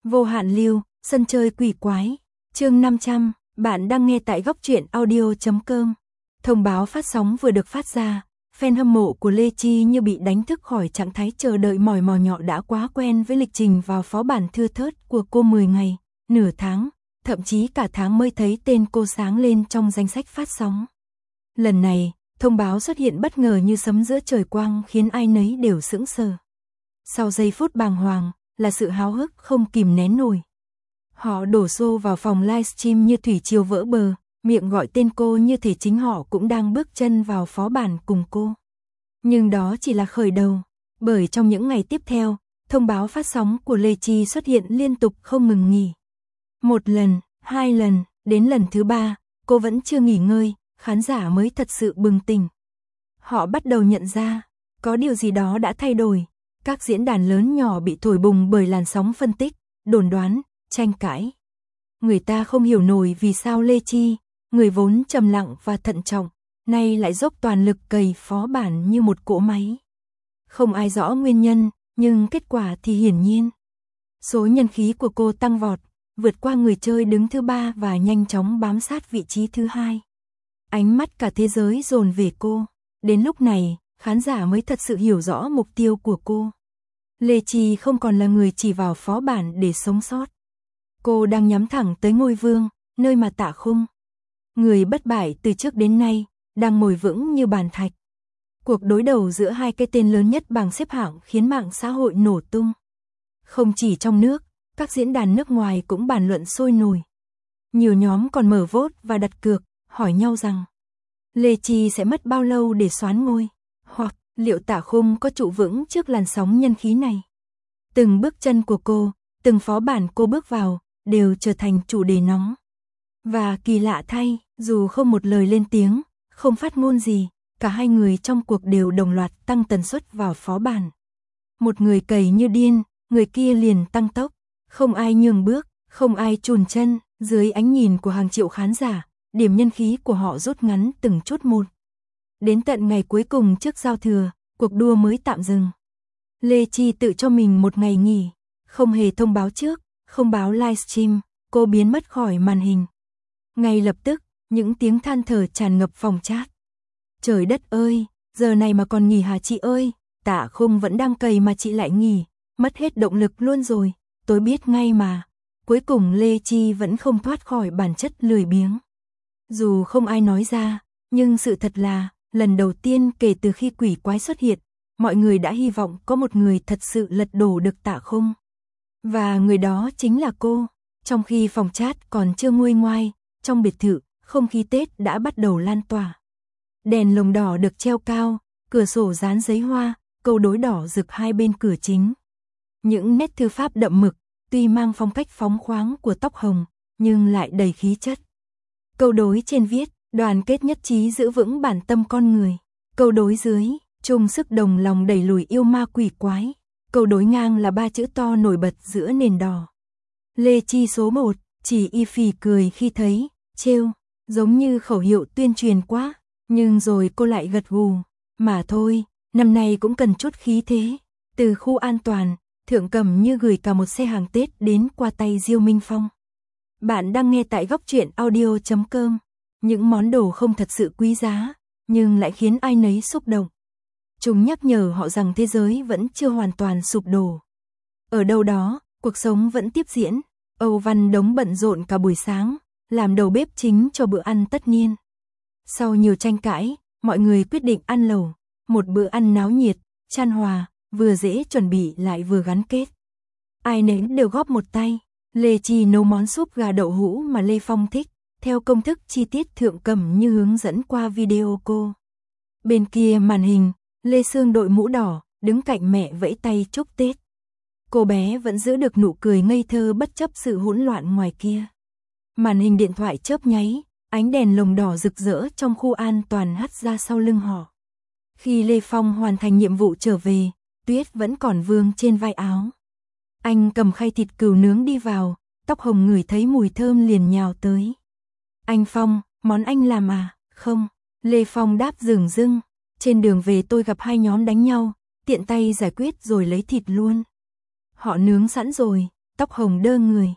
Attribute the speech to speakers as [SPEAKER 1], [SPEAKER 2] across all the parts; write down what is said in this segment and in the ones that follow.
[SPEAKER 1] Vô hạn lưu, sân chơi quỷ quái. Chương 500, bạn đang nghe tại góc truyện audio.com. Thông báo phát sóng vừa được phát ra, fan hâm mộ của Lê Chi như bị đánh thức khỏi trạng thái chờ đợi mỏi mò nhọ đã quá quen với lịch trình vào phó bản thưa thớt của cô 10 ngày, nửa tháng, thậm chí cả tháng mới thấy tên cô sáng lên trong danh sách phát sóng. Lần này, thông báo xuất hiện bất ngờ như sấm giữa trời quang khiến ai nấy đều sững sờ. Sau giây phút bàng hoàng, là sự háo hức không kìm nén nổi. Họ đổ xô vào phòng livestream như thủy triều vỡ bờ, miệng gọi tên cô như thể chính họ cũng đang bước chân vào phó bản cùng cô. Nhưng đó chỉ là khởi đầu, bởi trong những ngày tiếp theo, thông báo phát sóng của Lê Chi xuất hiện liên tục không ngừng nghỉ. Một lần, hai lần, đến lần thứ ba, cô vẫn chưa nghỉ ngơi, khán giả mới thật sự bừng tỉnh. Họ bắt đầu nhận ra, có điều gì đó đã thay đổi. Các diễn đàn lớn nhỏ bị thổi bùng bởi làn sóng phân tích, đồn đoán, tranh cãi. Người ta không hiểu nổi vì sao Lê Chi, người vốn trầm lặng và thận trọng, nay lại dốc toàn lực cày phó bản như một cỗ máy. Không ai rõ nguyên nhân, nhưng kết quả thì hiển nhiên. Số nhân khí của cô tăng vọt, vượt qua người chơi đứng thứ 3 và nhanh chóng bám sát vị trí thứ 2. Ánh mắt cả thế giới dồn về cô. Đến lúc này, khán giả mới thật sự hiểu rõ mục tiêu của cô. Lê Chi không còn là người chỉ vào phó bản để sống sót. Cô đang nhắm thẳng tới ngôi vương, nơi mà Tạ Khung, người bất bại từ trước đến nay, đang ngồi vững như bàn thạch. Cuộc đối đầu giữa hai cái tên lớn nhất bảng xếp hạng khiến mạng xã hội nổ tung. Không chỉ trong nước, các diễn đàn nước ngoài cũng bàn luận sôi nổi. Nhiều nhóm còn mở vote và đặt cược, hỏi nhau rằng Lê Chi sẽ mất bao lâu để soán ngôi, hoặc liệu Tạ Khung có trụ vững trước làn sóng nhân khí này. Từng bước chân của cô, từng phó bản cô bước vào, đều trở thành chủ đề nóng. Và kỳ lạ thay, dù không một lời lên tiếng, không phát ngôn gì, cả hai người trong cuộc đều đồng loạt tăng tần suất vào phó bản. Một người cày như điên, người kia liền tăng tốc, không ai nhường bước, không ai chùn chân, dưới ánh nhìn của hàng triệu khán giả, điểm nhân khí của họ rút ngắn từng chút một. Đến tận ngày cuối cùng trước giao thừa, cuộc đua mới tạm dừng. Lê Chi tự cho mình một ngày nghỉ, không hề thông báo trước, không báo livestream, cô biến mất khỏi màn hình. Ngay lập tức, những tiếng than thở tràn ngập phòng chat. Trời đất ơi, giờ này mà còn nghỉ hả chị ơi, Tạ Khung vẫn đang cày mà chị lại nghỉ, mất hết động lực luôn rồi, tôi biết ngay mà. Cuối cùng Lê Chi vẫn không thoát khỏi bản chất lười biếng. Dù không ai nói ra, nhưng sự thật là, lần đầu tiên kể từ khi quỷ quái xuất hiện, mọi người đã hy vọng có một người thật sự lật đổ được Tạ Khung. Và người đó chính là cô. Trong khi phòng chat còn chưa nguôi ngoai, trong biệt thự, không khí Tết đã bắt đầu lan tỏa. Đèn lồng đỏ được treo cao, cửa sổ dán giấy hoa, câu đối đỏ rực hai bên cửa chính. Những nét thư pháp đậm mực, tuy mang phong cách phóng khoáng của tóc hồng, nhưng lại đầy khí chất. Câu đối trên viết, đoàn kết nhất trí giữ vững bản tâm con người. Câu đối dưới, chung sức đồng lòng đẩy lùi yêu ma quỷ quái. Câu đối ngang là 3 chữ to nổi bật giữa nền đỏ. Lê Chi số 1, chỉ y phì cười khi thấy, trêu, giống như khẩu hiệu tuyên truyền quá, nhưng rồi cô lại gật gù, mà thôi, năm nay cũng cần chút khí thế. Từ khu an toàn, Thượng Cẩm như gửi cả một xe hàng Tết đến qua tay Diêu Minh Phong. Bạn đang nghe tại góc truyện audio.com. Những món đồ không thật sự quý giá, nhưng lại khiến ai nấy xúc động. Chúng nhắc nhở họ rằng thế giới vẫn chưa hoàn toàn sụp đổ. Ở đâu đó, cuộc sống vẫn tiếp diễn. Âu Văn Đống bận rộn cả buổi sáng, làm đầu bếp chính cho bữa ăn tất niên. Sau nhiều tranh cãi, mọi người quyết định ăn lẩu, một bữa ăn náo nhiệt, chan hòa, vừa dễ chuẩn bị lại vừa gắn kết. Ai nấy đều góp một tay. Lê Chi nấu món súp gà đậu hũ mà Lê Phong thích, theo công thức chi tiết Thượng Cẩm như hướng dẫn qua video cô. Bên kia màn hình, Lê Sương đội mũ đỏ, đứng cạnh mẹ vẫy tay chúc Tết. Cô bé vẫn giữ được nụ cười ngây thơ bất chấp sự hỗn loạn ngoài kia. Màn hình điện thoại chớp nháy, ánh đèn lồng đỏ rực rỡ trong khu an toàn hắt ra sau lưng họ. Khi Lê Phong hoàn thành nhiệm vụ trở về, tuyết vẫn còn vương trên vai áo. Anh cầm khay thịt cừu nướng đi vào, tóc hồng ngửi thấy mùi thơm liền nhào tới. Anh Phong, món anh làm à? Không, Lê Phong đáp dửng dưng. Trên đường về tôi gặp hai nhóm đánh nhau, tiện tay giải quyết rồi lấy thịt luôn. Họ nướng sẵn rồi, tóc hồng đơ người.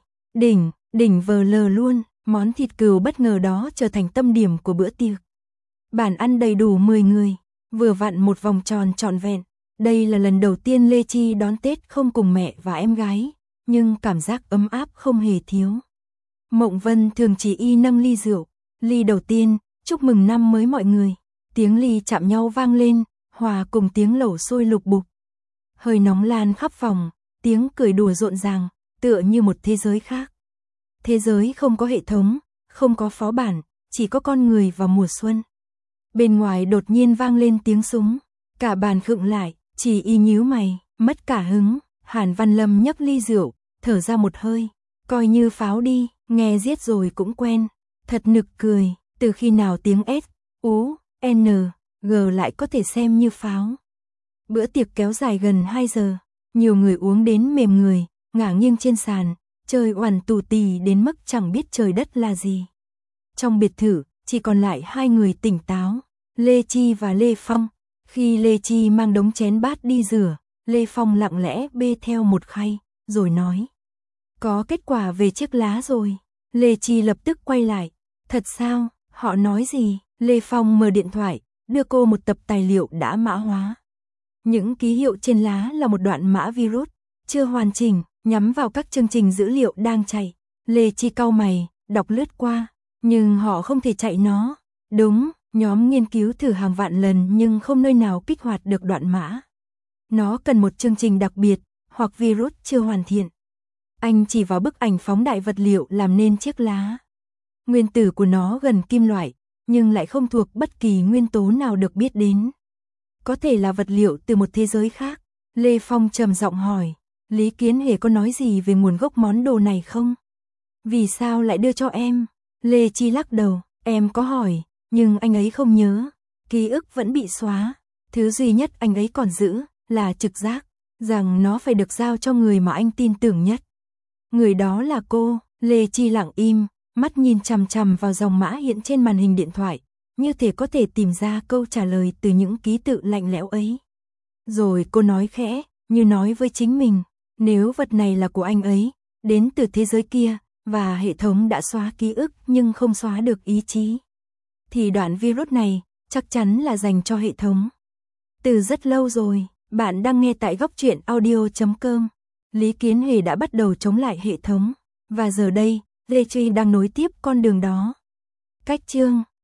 [SPEAKER 1] Đỉnh vờ lờ luôn, món thịt cừu bất ngờ đó trở thành tâm điểm của bữa tiệc. Bàn ăn đầy đủ 10 người, vừa vặn một vòng tròn trọn vẹn. Đây là lần đầu tiên Lê Chi đón Tết không cùng mẹ và em gái, nhưng cảm giác ấm áp không hề thiếu. Mộng Vân thường chỉ y nâng ly rượu, ly đầu tiên, chúc mừng năm mới mọi người. Tiếng ly chạm nhau vang lên, hòa cùng tiếng lẩu sôi lục bục. Hơi nóng lan khắp phòng, tiếng cười đùa rộn ràng, tựa như một thế giới khác. Thế giới không có hệ thống, không có phó bản, chỉ có con người và mùa xuân. Bên ngoài đột nhiên vang lên tiếng súng, cả bàn khựng lại, chỉ y nhíu mày, mất cả hứng. Hàn Văn Lâm nhấc ly rượu, thở ra một hơi, coi như pháo đi, nghe giết rồi cũng quen. Thật nực cười, từ khi nào tiếng S, U, N, G lại có thể xem như pháo. Bữa tiệc kéo dài gần 2 giờ, nhiều người uống đến mềm người, ngả nghiêng trên sàn, chơi oằn tù tì đến mức chẳng biết trời đất là gì. Trong biệt thự, chỉ còn lại 2 người tỉnh táo, Lê Chi và Lê Phong. Khi Lê Chi mang đống chén bát đi rửa, Lê Phong lặng lẽ bê theo một khay, rồi nói. Có kết quả về chiếc lá rồi. Lê Chi lập tức quay lại. Thật sao? Họ nói gì? Lê Phong mở điện thoại, đưa cô một tập tài liệu đã mã hóa. Những ký hiệu trên lá là một đoạn mã virus, chưa hoàn chỉnh, nhắm vào các chương trình dữ liệu đang chạy. Lê Chi cau mày, đọc lướt qua, nhưng họ không thể chạy nó. Đúng, nhóm nghiên cứu thử hàng vạn lần nhưng không nơi nào kích hoạt được đoạn mã. Nó cần một chương trình đặc biệt, hoặc virus chưa hoàn thiện. Anh chỉ vào bức ảnh phóng đại vật liệu làm nên chiếc lá. Nguyên tử của nó gần kim loại, nhưng lại không thuộc bất kỳ nguyên tố nào được biết đến. Có thể là vật liệu từ một thế giới khác. Lê Phong trầm giọng hỏi, Lý Kiến Hề có nói gì về nguồn gốc món đồ này không? Vì sao lại đưa cho em? Lê Chi lắc đầu, em có hỏi, nhưng anh ấy không nhớ. Ký ức vẫn bị xóa. Thứ duy nhất anh ấy còn giữ là trực giác, rằng nó phải được giao cho người mà anh tin tưởng nhất. Người đó là cô. Lê Chi lặng im, mắt nhìn chằm chằm vào dòng mã hiện trên màn hình điện thoại, như thể có thể tìm ra câu trả lời từ những ký tự lạnh lẽo ấy. Rồi cô nói khẽ, như nói với chính mình, nếu vật này là của anh ấy, đến từ thế giới kia, và hệ thống đã xóa ký ức nhưng không xóa được ý chí, thì đoạn virus này chắc chắn là dành cho hệ thống. Từ rất lâu rồi, bạn đang nghe tại Góc Truyện Audio.com. Lý Kiến Hề đã bắt đầu chống lại hệ thống, và giờ đây, Lê Chi đang nối tiếp con đường đó. Cách chương